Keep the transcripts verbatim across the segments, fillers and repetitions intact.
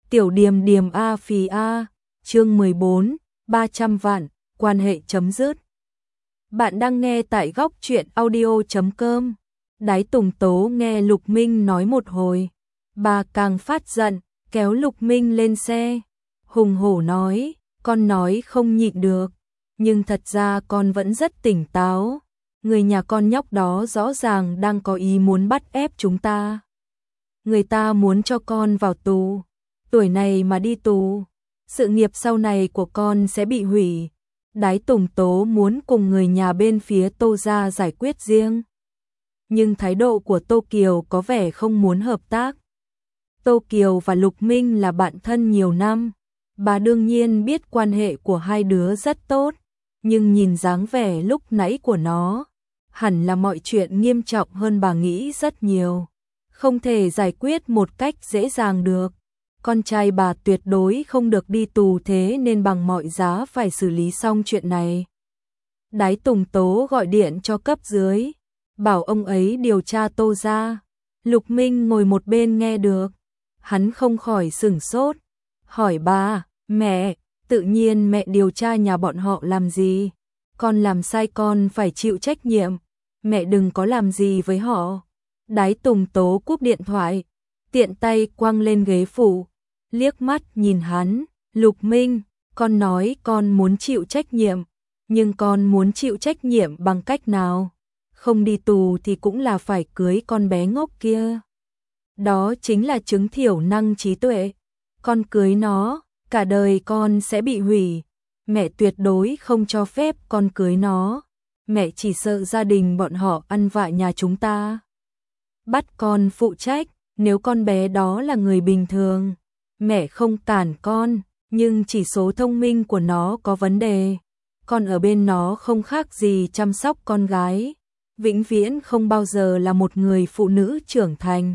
Tiểu Điềm Điềm a phì a, chương mười bốn, ba trăm vạn, quan hệ chấm dứt. Bạn đang nghe tại góc truyện audio chấm com. Đái Tùng Tố nghe Lục Minh nói một hồi, bà càng phát giận, kéo Lục Minh lên xe, hùng hổ nói, con nói không nhịn được, nhưng thật ra con vẫn rất tỉnh táo, người nhà con nhóc đó rõ ràng đang có ý muốn bắt ép chúng ta. Người ta muốn cho con vào tù, tuổi này mà đi tù, sự nghiệp sau này của con sẽ bị hủy. Đái Tùng Tố muốn cùng người nhà bên phía Tô gia giải quyết riêng, nhưng thái độ của Tô Kiều có vẻ không muốn hợp tác. Tô Kiều và Lục Minh là bạn thân nhiều năm, bà đương nhiên biết quan hệ của hai đứa rất tốt, nhưng nhìn dáng vẻ lúc nãy của nó, hẳn là mọi chuyện nghiêm trọng hơn bà nghĩ rất nhiều, không thể giải quyết một cách dễ dàng được. Con trai bà tuyệt đối không được đi tù, thế nên bằng mọi giá phải xử lý xong chuyện này. Đái Tùng Tố gọi điện cho cấp dưới, bảo ông ấy điều tra Tô gia. Lục Minh ngồi một bên nghe được, hắn không khỏi sửng sốt, hỏi bà, mẹ, tự nhiên mẹ điều tra nhà bọn họ làm gì? Con làm sai con phải chịu trách nhiệm, mẹ đừng có làm gì với họ. Đái Tùng Tố cúp điện thoại, tiện tay quăng lên ghế phụ, liếc mắt nhìn hắn, Lục Minh, con nói con muốn chịu trách nhiệm, nhưng con muốn chịu trách nhiệm bằng cách nào? Không đi tù thì cũng là phải cưới con bé ngốc kia. Đó chính là chứng thiểu năng trí tuệ. Con cưới nó, cả đời con sẽ bị hủy. Mẹ tuyệt đối không cho phép con cưới nó. Mẹ chỉ sợ gia đình bọn họ ăn vạ nhà chúng ta. Bắt con phụ trách, nếu con bé đó là người bình thường, mẹ không cản con, nhưng chỉ số thông minh của nó có vấn đề. Con ở bên nó không khác gì chăm sóc con gái, vĩnh viễn không bao giờ là một người phụ nữ trưởng thành.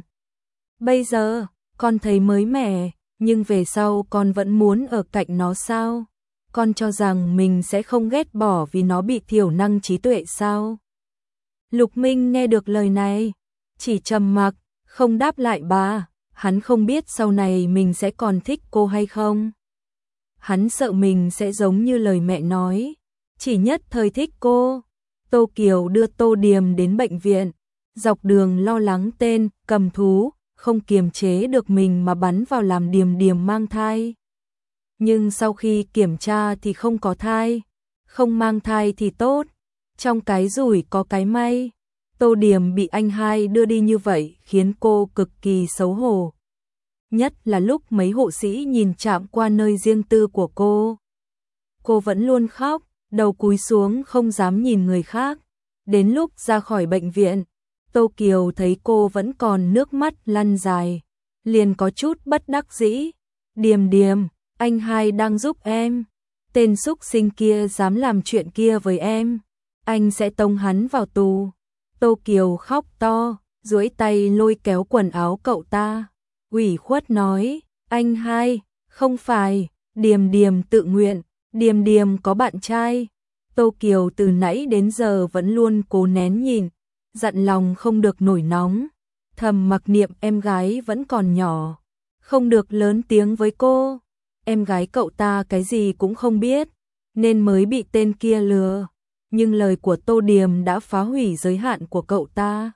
Bây giờ, con thấy mới mẻ, nhưng về sau con vẫn muốn ở cạnh nó sao? Con cho rằng mình sẽ không ghét bỏ vì nó bị thiểu năng trí tuệ sao? Lục Minh nghe được lời này, chỉ trầm mặc, không đáp lại bà. Hắn không biết sau này mình sẽ còn thích cô hay không. Hắn sợ mình sẽ giống như lời mẹ nói, chỉ nhất thời thích cô. Tô Kiều đưa Tô Điềm đến bệnh viện, dọc đường lo lắng tên cầm thú, không kiềm chế được mình mà bắn vào làm Điềm Điềm mang thai. Nhưng sau khi kiểm tra thì không có thai, không mang thai thì tốt, trong cái rủi có cái may. Tô Điềm bị anh hai đưa đi như vậy khiến cô cực kỳ xấu hổ. Nhất là lúc mấy hộ sĩ nhìn chạm qua nơi riêng tư của cô. Cô vẫn luôn khóc, đầu cúi xuống không dám nhìn người khác. Đến lúc ra khỏi bệnh viện, Tô Kiều thấy cô vẫn còn nước mắt lăn dài, liền có chút bất đắc dĩ. Điềm Điềm, anh hai đang giúp em. Tên xúc sinh kia dám làm chuyện kia với em, anh sẽ tống hắn vào tù. Tô Kiều khóc to, duỗi tay lôi kéo quần áo cậu ta, ủy khuất nói, anh hai, không phải, Điềm Điềm tự nguyện, Điềm Điềm có bạn trai. Tô Kiều từ nãy đến giờ vẫn luôn cố nén nhìn, dặn lòng không được nổi nóng, thầm mặc niệm em gái vẫn còn nhỏ, không được lớn tiếng với cô. Em gái cậu ta cái gì cũng không biết, nên mới bị tên kia lừa. Nhưng lời của Tô Điềm đã phá hủy giới hạn của cậu ta.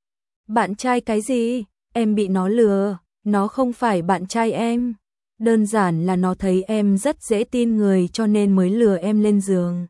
Bạn trai cái gì? Em bị nó lừa, nó không phải bạn trai em. Đơn giản là nó thấy em rất dễ tin người cho nên mới lừa em lên giường.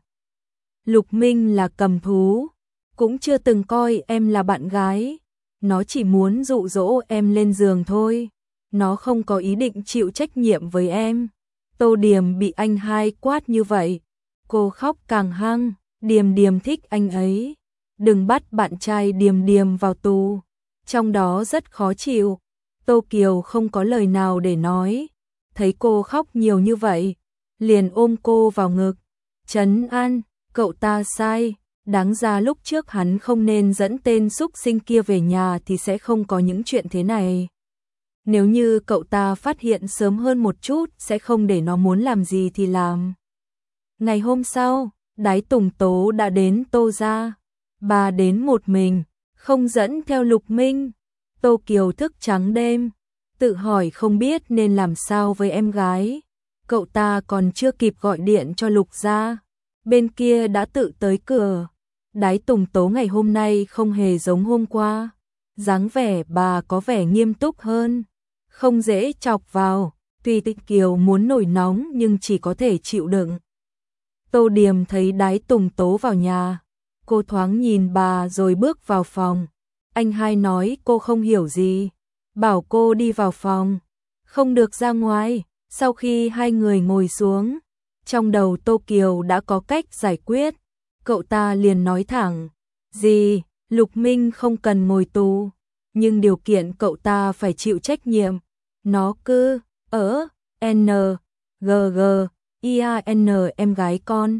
Lục Minh là cầm thú, cũng chưa từng coi em là bạn gái. Nó chỉ muốn dụ dỗ em lên giường thôi. Nó không có ý định chịu trách nhiệm với em. Tô Điềm bị anh hai quát như vậy, cô khóc càng hăng. Điềm Điềm thích anh ấy, đừng bắt bạn trai Điềm Điềm vào tù, trong đó rất khó chịu. Tô Kiều không có lời nào để nói, thấy cô khóc nhiều như vậy, liền ôm cô vào ngực, trấn an, cậu ta sai, đáng ra lúc trước hắn không nên dẫn tên xúc sinh kia về nhà thì sẽ không có những chuyện thế này. Nếu như cậu ta phát hiện sớm hơn một chút sẽ không để nó muốn làm gì thì làm. Ngày hôm sau, Đái Tùng Tố đã đến Tô gia. Bà đến một mình, không dẫn theo Lục Minh. Tô Kiều thức trắng đêm, tự hỏi không biết nên làm sao với em gái. Cậu ta còn chưa kịp gọi điện cho Lục gia, bên kia đã tự tới cửa. Đái Tùng Tố ngày hôm nay không hề giống hôm qua, dáng vẻ bà có vẻ nghiêm túc hơn, không dễ chọc vào. Tuy Tịch Kiều muốn nổi nóng nhưng chỉ có thể chịu đựng. Tô Điềm thấy Đái Tùng Tố vào nhà, cô thoáng nhìn bà rồi bước vào phòng. Anh hai nói cô không hiểu gì, bảo cô đi vào phòng, không được ra ngoài. Sau khi hai người ngồi xuống, trong đầu Tô Kiều đã có cách giải quyết. Cậu ta liền nói thẳng, gì, Lục Minh không cần ngồi tù, nhưng điều kiện cậu ta phải chịu trách nhiệm. Nó cứ ở N G G I A N em gái con.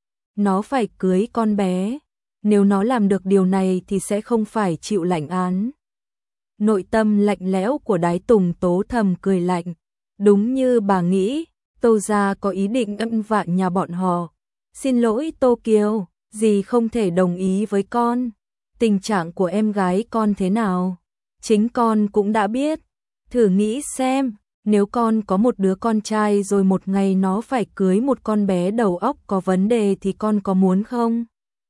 Nó phải cưới con bé, nếu nó làm được điều này thì sẽ không phải chịu lãnh án. Nội tâm lạnh lẽo của Đái Tùng Tố thầm cười lạnh, đúng như bà nghĩ, Tô gia có ý định ân vạn nhà bọn họ. Xin lỗi Tô Kiều, dì không thể đồng ý với con. Tình trạng của em gái con thế nào, chính con cũng đã biết. Thử nghĩ xem, nếu con có một đứa con trai rồi một ngày nó phải cưới một con bé đầu óc có vấn đề thì con có muốn không?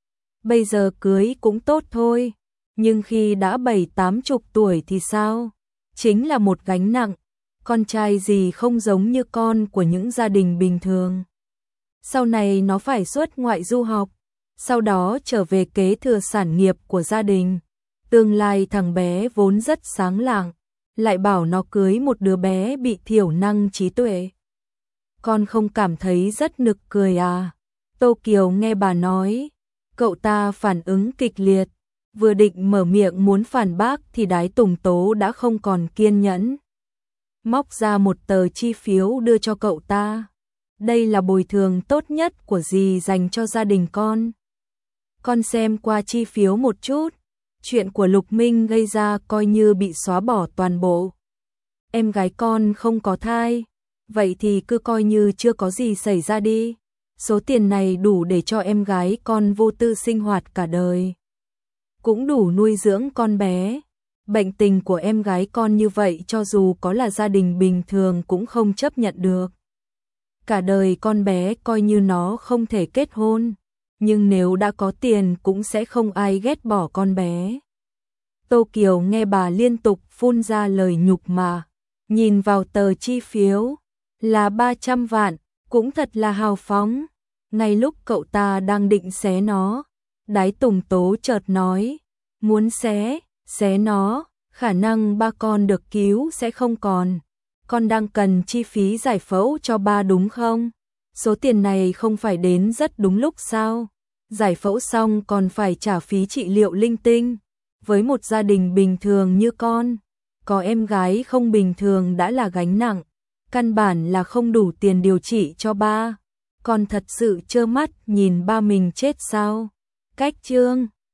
Bây giờ cưới cũng tốt thôi, nhưng khi đã bảy tám chục tuổi thì sao? Chính là một gánh nặng. Con trai gì không giống như con của những gia đình bình thường. Sau này nó phải xuất ngoại du học, sau đó trở về kế thừa sản nghiệp của gia đình. Tương lai thằng bé vốn rất sáng lạng, lại bảo nó cưới một đứa bé bị thiểu năng trí tuệ. Con không cảm thấy rất nực cười à? Tô Kiều nghe bà nói, cậu ta phản ứng kịch liệt, vừa định mở miệng muốn phản bác thì Đái Tùng Tố đã không còn kiên nhẫn. Móc ra một tờ chi phiếu đưa cho cậu ta. Đây là bồi thường tốt nhất của dì dành cho gia đình con. Con xem qua chi phiếu một chút, chuyện của Lục Minh gây ra coi như bị xóa bỏ toàn bộ. Em gái con không có thai, vậy thì cứ coi như chưa có gì xảy ra đi. Số tiền này đủ để cho em gái con vô tư sinh hoạt cả đời, cũng đủ nuôi dưỡng con bé. Bệnh tình của em gái con như vậy cho dù có là gia đình bình thường cũng không chấp nhận được. Cả đời con bé coi như nó không thể kết hôn, nhưng nếu đã có tiền cũng sẽ không ai ghét bỏ con bé. Tô Kiều nghe bà liên tục phun ra lời nhục mà, nhìn vào tờ chi phiếu, là ba trăm vạn, cũng thật là hào phóng. Ngay lúc cậu ta đang định xé nó, Đái Tùng Tố chợt nói, muốn xé, xé nó, khả năng ba con được cứu sẽ không còn. Con đang cần chi phí giải phẫu cho ba đúng không? Số tiền này không phải đến rất đúng lúc sao? Giải phẫu xong còn phải trả phí trị liệu linh tinh. Với một gia đình bình thường như con, có em gái không bình thường đã là gánh nặng, căn bản là không đủ tiền điều trị cho ba. Con thật sự trơ mắt nhìn ba mình chết sao? Cách chương